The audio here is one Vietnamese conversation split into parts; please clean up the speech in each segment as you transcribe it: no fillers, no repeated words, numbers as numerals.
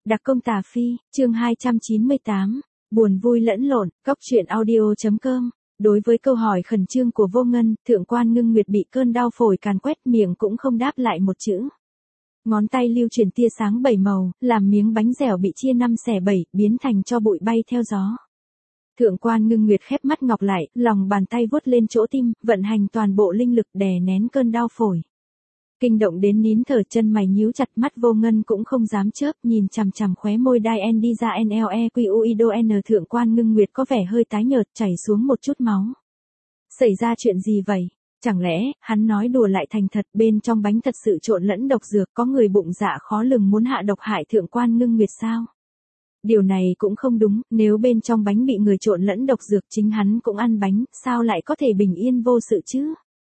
Đặc công Tà Phi, chương 298, buồn vui lẫn lộn, Cóc truyện audio.com. Đối với câu hỏi khẩn trương của Vô Ngân, Thượng quan Ngưng Nguyệt bị cơn đau phổi càn quét, miệng cũng không đáp lại một chữ. Ngón tay lưu chuyển tia sáng bảy màu, làm miếng bánh dẻo bị chia năm xẻ bảy, biến thành tro bụi bay theo gió. Thượng quan Ngưng Nguyệt khép mắt ngọc lại, lòng bàn tay vuốt lên chỗ tim, vận hành toàn bộ linh lực đè nén cơn đau phổi. Kinh động đến nín thở, chân mày nhíu chặt, mắt Vô Ngân cũng không dám chớp, nhìn chằm chằm khóe môi đai N đi ra NLEQUIDON. Thượng quan Ngưng Nguyệt có vẻ hơi tái nhợt, chảy xuống một chút máu. Xảy ra chuyện gì vậy? Chẳng lẽ, hắn nói đùa lại thành thật, bên trong bánh thật sự trộn lẫn độc dược, có người bụng dạ khó lường muốn hạ độc hại Thượng quan Ngưng Nguyệt sao? Điều này cũng không đúng, nếu bên trong bánh bị người trộn lẫn độc dược, chính hắn cũng ăn bánh, sao lại có thể bình yên vô sự chứ?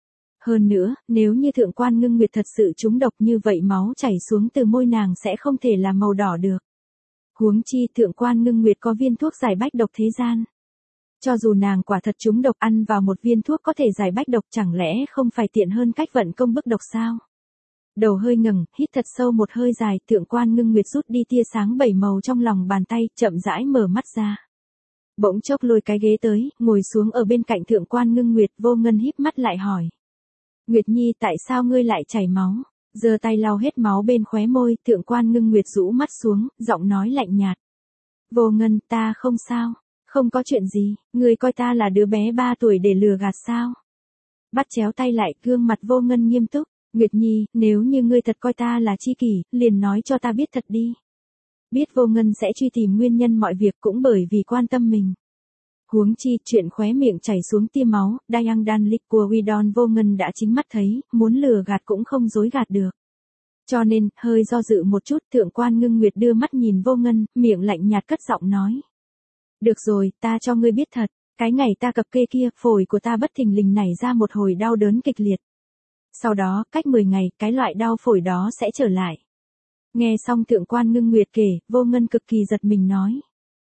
Hơn nữa, nếu như Thượng quan Ngưng Nguyệt thật sự trúng độc như vậy, máu chảy xuống từ môi nàng sẽ không thể là màu đỏ được. Huống chi Thượng quan Ngưng Nguyệt có viên thuốc giải bách độc thế gian. Cho dù nàng quả thật trúng độc, ăn vào một viên thuốc có thể giải bách độc, chẳng lẽ không phải tiện hơn cách vận công bức độc sao? Đầu hơi ngẩng, hít thật sâu một hơi dài, Thượng quan Ngưng Nguyệt rút đi tia sáng bảy màu trong lòng bàn tay, chậm rãi mở mắt ra. Bỗng chốc lôi cái ghế tới, ngồi xuống ở bên cạnh Thượng quan Ngưng Nguyệt. Vô Ngân híp mắt lại hỏi: Nguyệt Nhi, tại sao ngươi lại chảy máu? Giơ tay lau hết máu bên khóe môi, Thượng quan Ngưng Nguyệt rũ mắt xuống, giọng nói lạnh nhạt: Vô Ngân, ta không sao, không có chuyện gì, ngươi coi ta là đứa bé 3 tuổi để lừa gạt sao? Bắt chéo tay lại, gương mặt Vô Ngân nghiêm túc: Nguyệt Nhi, nếu như ngươi thật coi ta là tri kỷ, liền nói cho ta biết thật đi. Biết Vô Ngân sẽ truy tìm nguyên nhân mọi việc, cũng bởi vì quan tâm mình. Huống chi, chuyện khóe miệng chảy xuống tia máu, Dayang Dan Liquidon Vô Ngân đã chính mắt thấy, muốn lừa gạt cũng không dối gạt được. Cho nên, hơi do dự một chút, Thượng quan Ngưng Nguyệt đưa mắt nhìn Vô Ngân, miệng lạnh nhạt cất giọng nói: Được rồi, ta cho ngươi biết thật, cái ngày ta cập kê kia, phổi của ta bất thình lình nảy ra một hồi đau đớn kịch liệt. Sau đó, cách 10 ngày, cái loại đau phổi đó sẽ trở lại. Nghe xong Thượng quan Ngưng Nguyệt kể, Vô Ngân cực kỳ giật mình nói: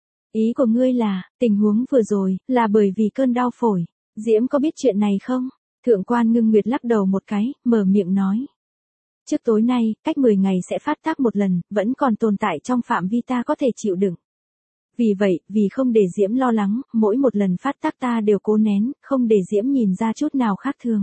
Ý của ngươi là, tình huống vừa rồi, là bởi vì cơn đau phổi. Diễm có biết chuyện này không? Thượng quan Ngưng Nguyệt lắc đầu một cái, mở miệng nói: Trước tối nay, cách 10 ngày sẽ phát tác một lần, vẫn còn tồn tại trong phạm vi ta có thể chịu đựng. Vì vậy, vì không để Diễm lo lắng, mỗi một lần phát tác ta đều cố nén, không để Diễm nhìn ra chút nào khác thường.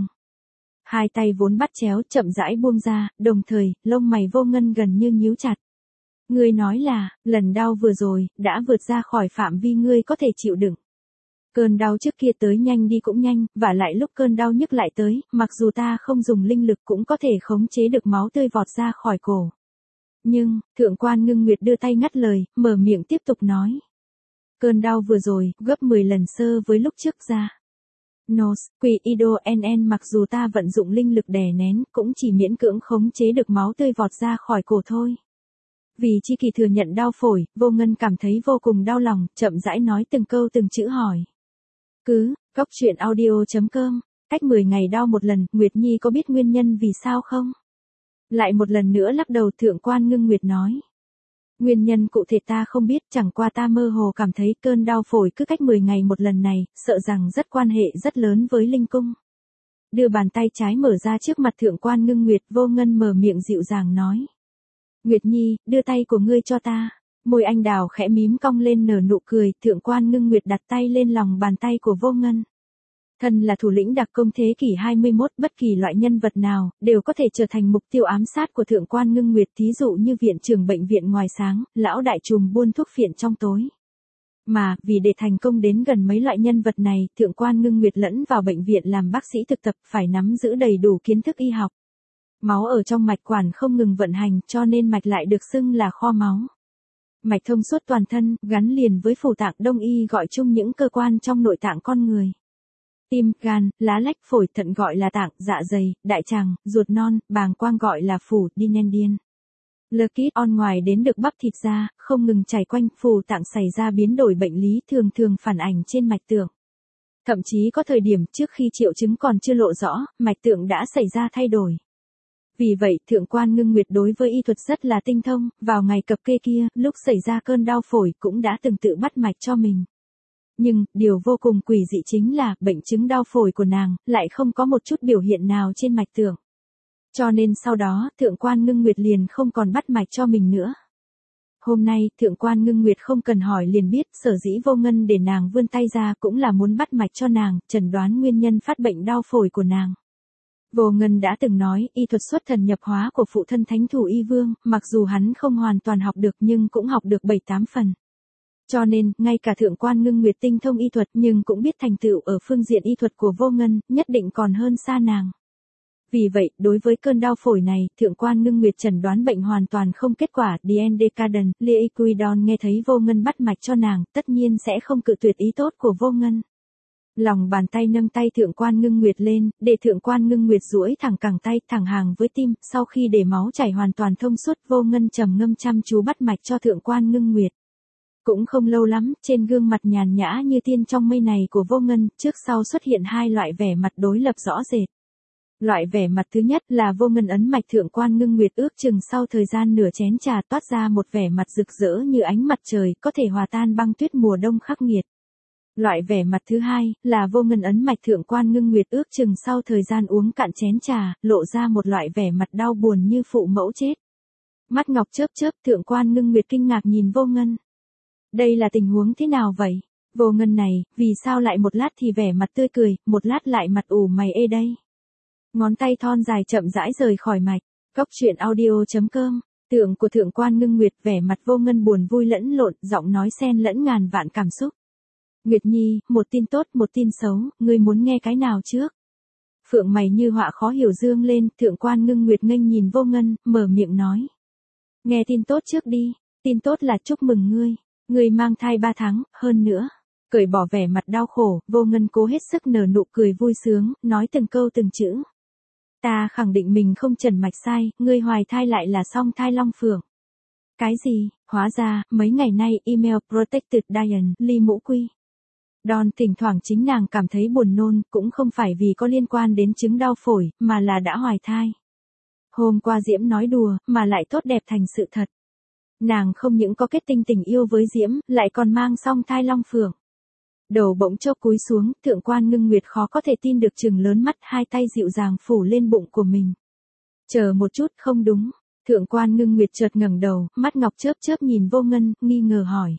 Hai tay vốn bắt chéo, chậm rãi buông ra, đồng thời, lông mày Vô Ngân gần như nhíu chặt. Ngươi nói là, lần đau vừa rồi, đã vượt ra khỏi phạm vi ngươi có thể chịu đựng. Cơn đau trước kia tới nhanh đi cũng nhanh, và lại lúc cơn đau nhức lại tới, mặc dù ta không dùng linh lực cũng có thể khống chế được máu tươi vọt ra khỏi cổ. Nhưng, Thượng quan Ngưng Nguyệt đưa tay ngắt lời, mở miệng tiếp tục nói: Cơn đau vừa rồi, gấp 10 lần sơ với lúc trước ra. Nos, QIDONN mặc dù ta vận dụng linh lực đè nén, cũng chỉ miễn cưỡng khống chế được máu tươi vọt ra khỏi cổ thôi. Vì chi kỳ thừa nhận đau phổi, Vô Ngân cảm thấy vô cùng đau lòng, chậm rãi nói từng câu từng chữ hỏi: Cóc truyện audio.com, cách 10 ngày đau một lần, Nguyệt Nhi có biết nguyên nhân vì sao không? Lại một lần nữa lắc đầu, Thượng quan Ngưng Nguyệt nói: Nguyên nhân cụ thể ta không biết, chẳng qua ta mơ hồ cảm thấy cơn đau phổi cứ cách 10 ngày một lần này, sợ rằng rất quan hệ rất lớn với linh cung. Đưa bàn tay trái mở ra trước mặt Thượng quan Ngưng Nguyệt, Vô Ngân mở miệng dịu dàng nói: Nguyệt Nhi, đưa tay của ngươi cho ta. Môi anh đào khẽ mím cong lên nở nụ cười, Thượng quan Ngưng Nguyệt đặt tay lên lòng bàn tay của Vô Ngân. Thân là thủ lĩnh đặc công thế kỷ 21, bất kỳ loại nhân vật nào, đều có thể trở thành mục tiêu ám sát của Thượng quan Ngưng Nguyệt, thí dụ như viện trưởng bệnh viện ngoài sáng, lão đại trùm buôn thuốc phiện trong tối. Mà, vì để thành công đến gần mấy loại nhân vật này, Thượng quan Ngưng Nguyệt lẫn vào bệnh viện làm bác sĩ thực tập, phải nắm giữ đầy đủ kiến thức y học. Máu ở trong mạch quản không ngừng vận hành, cho nên mạch lại được xưng là kho máu. Mạch thông suốt toàn thân, gắn liền với phủ tạng, đông y gọi chung những cơ quan trong nội tạng con người. Tim, gan, lá lách, phổi, thận gọi là tạng, dạ dày, đại tràng, ruột non, bàng quang gọi là phủ, dinendian. Leucis on ngoài đến được bắp thịt ra, không ngừng chảy quanh, phủ tạng xảy ra biến đổi bệnh lý thường thường phản ảnh trên mạch tượng. Thậm chí có thời điểm trước khi triệu chứng còn chưa lộ rõ, mạch tượng đã xảy ra thay đổi. Vì vậy, Thượng quan Ngưng Nguyệt đối với y thuật rất là tinh thông, vào ngày cập kê kia, lúc xảy ra cơn đau phổi cũng đã từng tự bắt mạch cho mình. Nhưng, điều vô cùng quỷ dị chính là, bệnh chứng đau phổi của nàng, lại không có một chút biểu hiện nào trên mạch tượng. Cho nên sau đó, Thượng quan Ngưng Nguyệt liền không còn bắt mạch cho mình nữa. Hôm nay, thượng quan ngưng nguyệt không cần hỏi liền biết, sở dĩ Vô Ngân để nàng vươn tay ra cũng là muốn bắt mạch cho nàng, chẩn đoán nguyên nhân phát bệnh đau phổi của nàng. Vô Ngân đã từng nói, y thuật xuất thần nhập hóa của phụ thân Thánh Thủ Y Vương, mặc dù hắn không hoàn toàn học được nhưng cũng học được 7-8 phần. Cho nên, ngay cả thượng quan ngưng nguyệt tinh thông y thuật nhưng cũng biết thành tựu ở phương diện y thuật của Vô Ngân, nhất định còn hơn xa nàng. Vì vậy, đối với cơn đau phổi này, thượng quan ngưng nguyệt chẩn đoán bệnh hoàn toàn không kết quả. Diendecadent, Liquidon nghe thấy Vô Ngân bắt mạch cho nàng, tất nhiên sẽ không cự tuyệt ý tốt của Vô Ngân. Lòng bàn tay nâng tay thượng quan ngưng nguyệt lên, để thượng quan ngưng nguyệt duỗi thẳng cẳng tay, thẳng hàng với tim, sau khi để máu chảy hoàn toàn thông suốt, Vô Ngân trầm ngâm chăm chú bắt mạch cho thượng quan ngưng nguyệt. Cũng không lâu lắm, trên gương mặt nhàn nhã như tiên trong mây này của Vô Ngân, trước sau xuất hiện hai loại vẻ mặt đối lập rõ rệt. Loại vẻ mặt thứ nhất là Vô Ngân ấn mạch thượng quan ngưng nguyệt, ước chừng sau thời gian nửa chén trà toát ra một vẻ mặt rực rỡ như ánh mặt trời, có thể hòa tan băng tuyết mùa đông khắc nghiệt. Loại vẻ mặt thứ hai là Vô Ngân ấn mạch thượng quan ngưng nguyệt, ước chừng sau thời gian uống cạn chén trà, lộ ra một loại vẻ mặt đau buồn như phụ mẫu chết. Mắt ngọc chớp chớp, thượng quan ngưng nguyệt kinh ngạc nhìn Vô Ngân. Đây là tình huống thế nào vậy? Vô Ngân này, vì sao lại một lát thì vẻ mặt tươi cười, một lát lại mặt ủ mày ê đây? Ngón tay thon dài chậm rãi rời khỏi mạch. Cốc truyện audio.com. Tượng của thượng quan ngưng nguyệt, vẻ mặt Vô Ngân buồn vui lẫn lộn, giọng nói xen lẫn ngàn vạn cảm xúc. Nguyệt Nhi, một tin tốt, một tin xấu, ngươi muốn nghe cái nào trước? Phượng mày như họa khó hiểu dương lên, thượng quan ngưng nguyệt nghênh nhìn Vô Ngân, mở miệng nói. Nghe tin tốt trước đi, tin tốt là chúc mừng ngươi. Ngươi mang thai 3 tháng, hơn nữa. Cởi bỏ vẻ mặt đau khổ, Vô Ngân cố hết sức nở nụ cười vui sướng, nói từng câu từng chữ. Ta khẳng định mình không trần mạch sai, ngươi hoài thai lại là song thai long phượng. Cái gì? Hóa ra, mấy ngày nay email Protected Diane, ly mũ quy. Đòn thỉnh thoảng chính nàng cảm thấy buồn nôn, cũng không phải vì có liên quan đến chứng đau phổi, mà là đã hoài thai. Hôm qua Diễm nói đùa, mà lại tốt đẹp thành sự thật. Nàng không những có kết tinh tình yêu với Diễm, lại còn mang song thai long phượng. Đầu bỗng chốc cúi xuống, thượng quan ngưng nguyệt khó có thể tin được, trừng lớn mắt, hai tay dịu dàng phủ lên bụng của mình. Chờ một chút, không đúng. Thượng quan ngưng nguyệt chợt ngẩng đầu, mắt ngọc chớp chớp nhìn Vô Ngân, nghi ngờ hỏi.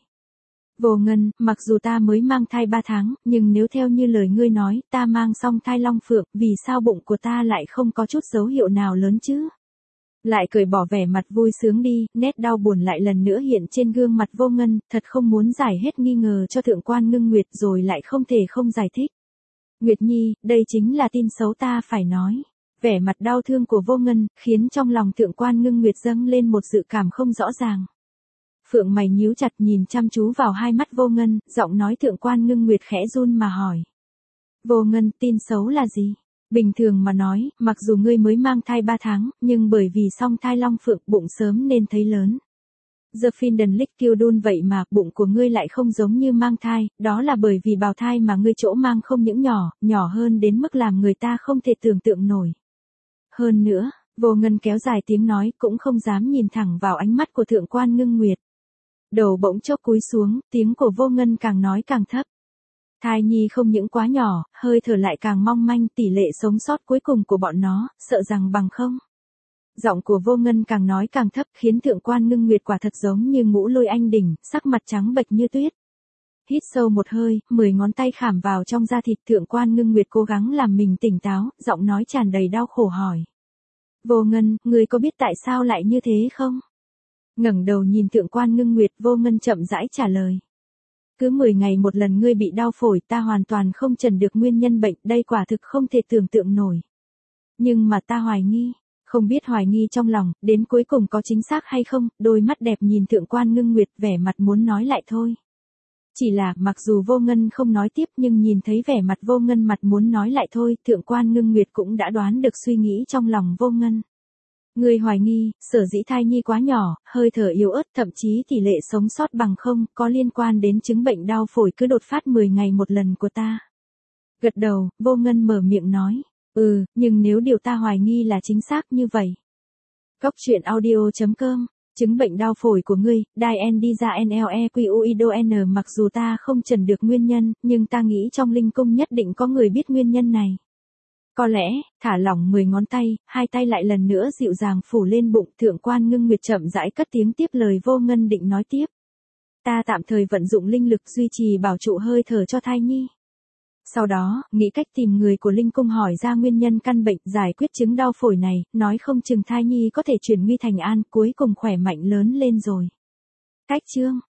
Vô Ngân, mặc dù ta mới mang thai 3 tháng, nhưng nếu theo như lời ngươi nói, ta mang song thai long phượng, vì sao bụng của ta lại không có chút dấu hiệu nào lớn chứ? Lại cởi bỏ vẻ mặt vui sướng đi, nét đau buồn lại lần nữa hiện trên gương mặt Vô Ngân, thật không muốn giải hết nghi ngờ cho thượng quan ngưng nguyệt rồi lại không thể không giải thích. Nguyệt Nhi, đây chính là tin xấu ta phải nói. Vẻ mặt đau thương của Vô Ngân, khiến trong lòng thượng quan ngưng nguyệt dâng lên một dự cảm không rõ ràng. Phượng mày nhíu chặt nhìn chăm chú vào hai mắt Vô Ngân, giọng nói thượng quan ngưng nguyệt khẽ run mà hỏi. Vô Ngân, tin xấu là gì? Bình thường mà nói, mặc dù ngươi mới mang thai 3 tháng, nhưng bởi vì song thai long phượng, bụng sớm nên thấy lớn. The Finden Liquidun vậy mà, bụng của ngươi lại không giống như mang thai, đó là bởi vì bào thai mà ngươi chỗ mang không những nhỏ, nhỏ hơn đến mức làm người ta không thể tưởng tượng nổi. Hơn nữa, Vô Ngân kéo dài tiếng nói, cũng không dám nhìn thẳng vào ánh mắt của thượng quan ngưng nguyệt. Đầu bỗng chốc cúi xuống, tiếng của Vô Ngân càng nói càng thấp. Thai nhi không những quá nhỏ, hơi thở lại càng mong manh, tỷ lệ sống sót cuối cùng của bọn nó, sợ rằng bằng không. Giọng của Vô Ngân càng nói càng thấp, khiến thượng quan ngưng nguyệt quả thật giống như ngũ lôi anh đỉnh, sắc mặt trắng bệch như tuyết. Hít sâu một hơi, 10 ngón tay khảm vào trong da thịt, thượng quan ngưng nguyệt cố gắng làm mình tỉnh táo, giọng nói tràn đầy đau khổ hỏi. Vô Ngân, ngươi có biết tại sao lại như thế không? Ngẩng đầu nhìn thượng quan ngưng nguyệt, Vô Ngân chậm rãi trả lời. Cứ 10 ngày một lần ngươi bị đau phổi, ta hoàn toàn không trần được nguyên nhân bệnh, đây quả thực không thể tưởng tượng nổi. Nhưng mà ta hoài nghi, không biết hoài nghi trong lòng, đến cuối cùng có chính xác hay không, đôi mắt đẹp nhìn thượng quan ngưng nguyệt, vẻ mặt muốn nói lại thôi. Chỉ là, mặc dù Vô Ngân không nói tiếp nhưng nhìn thấy vẻ mặt Vô Ngân mặt muốn nói lại thôi, thượng quan ngưng nguyệt cũng đã đoán được suy nghĩ trong lòng Vô Ngân. Ngươi hoài nghi, sở dĩ thai nhi quá nhỏ, hơi thở yếu ớt, thậm chí tỷ lệ sống sót bằng không, có liên quan đến chứng bệnh đau phổi cứ đột phát 10 ngày một lần của ta. Gật đầu, Vô Ngân mở miệng nói. Nhưng nếu điều ta hoài nghi là chính xác như vậy. Cốc truyện audio.com. Chứng bệnh đau phổi của ngươi, Diendisa-NLEQUIDON, mặc dù ta không trần được nguyên nhân, nhưng ta nghĩ trong linh cung nhất định có người biết nguyên nhân này. Có lẽ, thả lỏng 10 ngón tay, hai tay lại lần nữa dịu dàng phủ lên bụng, Thượng quan Ngưng Nguyệt chậm rãi cất tiếng tiếp lời Vô Ngân định nói tiếp. Ta tạm thời vận dụng linh lực duy trì bảo trụ hơi thở cho thai nhi. Sau đó, nghĩ cách tìm người của Linh Cung hỏi ra nguyên nhân căn bệnh, giải quyết chứng đau phổi này, nói không chừng thai nhi có thể chuyển nguy thành an, cuối cùng khỏe mạnh lớn lên rồi. Cách chương